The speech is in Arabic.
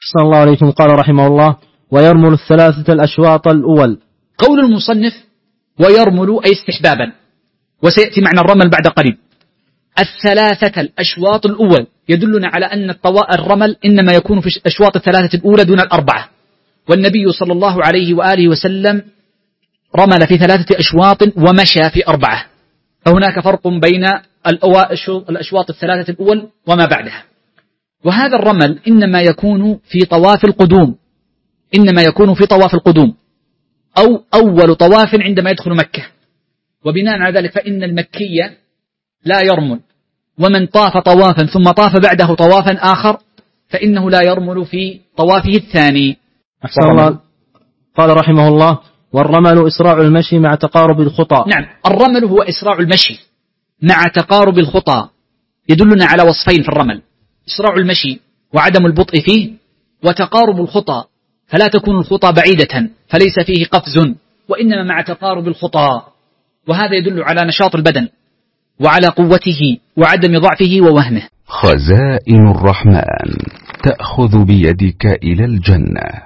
صلى الله عليكم. قال رحمه الله: ويرمل الثلاثة الأشواط الأول. قول المصنف ويرمل أي استحبابا، وسيأتي معنى الرمل بعد قريب. الثلاثة الأشواط الأول يدلنا على أن الرمل إنما يكون في الأشواط الثلاثة الأولى دون الأربعة، والنبي صلى الله عليه وآله وسلم رمل في 3 أشواط ومشى في 4، فهناك فرق بين الأشواط الثلاثة الأول وما بعدها. وهذا الرمل إنما يكون في طواف القدوم، أو أول طواف عندما يدخل مكة، وبناء على ذلك فإن المكية لا يرمل، ومن طاف طوافا ثم طاف بعده طوافا آخر فإنه لا يرمل في طوافه الثاني. أحسن الله. قال رحمه الله: والرمل إسراع المشي مع تقارب الخطى. نعم، الرمل هو إسراع المشي مع تقارب الخطى. يدلنا على وصفين في الرمل: إسراع المشي وعدم البطء فيه، وتقارب الخطى، فلا تكون الخطى بعيدة فليس فيه قفز، وإنما مع تقارب الخطى، وهذا يدل على نشاط البدن وعلى قوته وعدم ضعفه ووهنه. خزائن الرحمن تأخذ بيدك إلى الجنة.